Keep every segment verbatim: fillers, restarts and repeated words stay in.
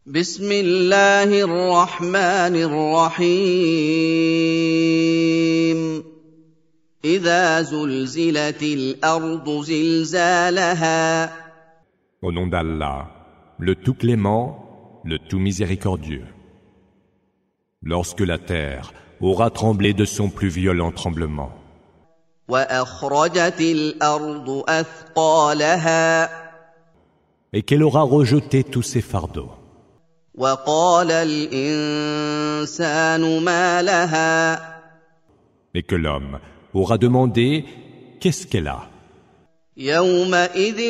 بسم الله الرحمن الرحيم إذا زلزلت الأرض زلزالها Au nom d'Allah, le tout clément, le tout miséricordieux. Lorsque la terre aura tremblé de son plus violent tremblement. وأخرجت الأرض أثقالها Et qu'elle aura rejeté tous ses fardeaux. وقال الإنسان ما لها Et que l'homme aura demandé qu'est-ce qu'elle a. يومئذ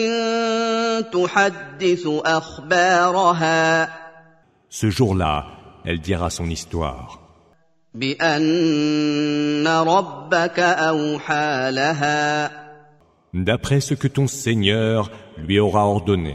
تحدث أخبارها Ce jour-là, elle dira son histoire. بأن ربك أوحى لها D'après ce que ton Seigneur lui aura ordonné.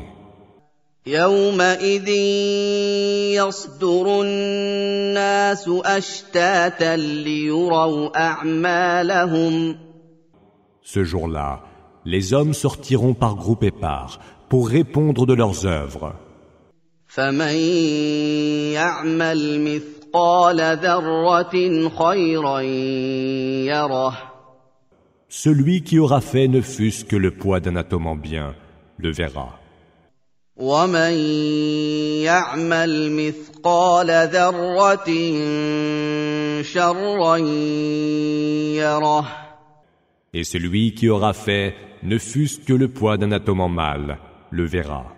يومئذ يصدر الناس أشتاتا ليروا أعمالهم Ce jour-là, les hommes sortiront par groupe et part pour répondre de leurs œuvres. فمن يعمل مثقال ذرة خيرا يره Celui qui aura fait ne fût-ce que le poids d'un atome en bien, le verra. ومن يعمل مثقال ذرة شرا يره Et celui qui aura fait ne fût-ce que le poids d'un atome en mal, le verra.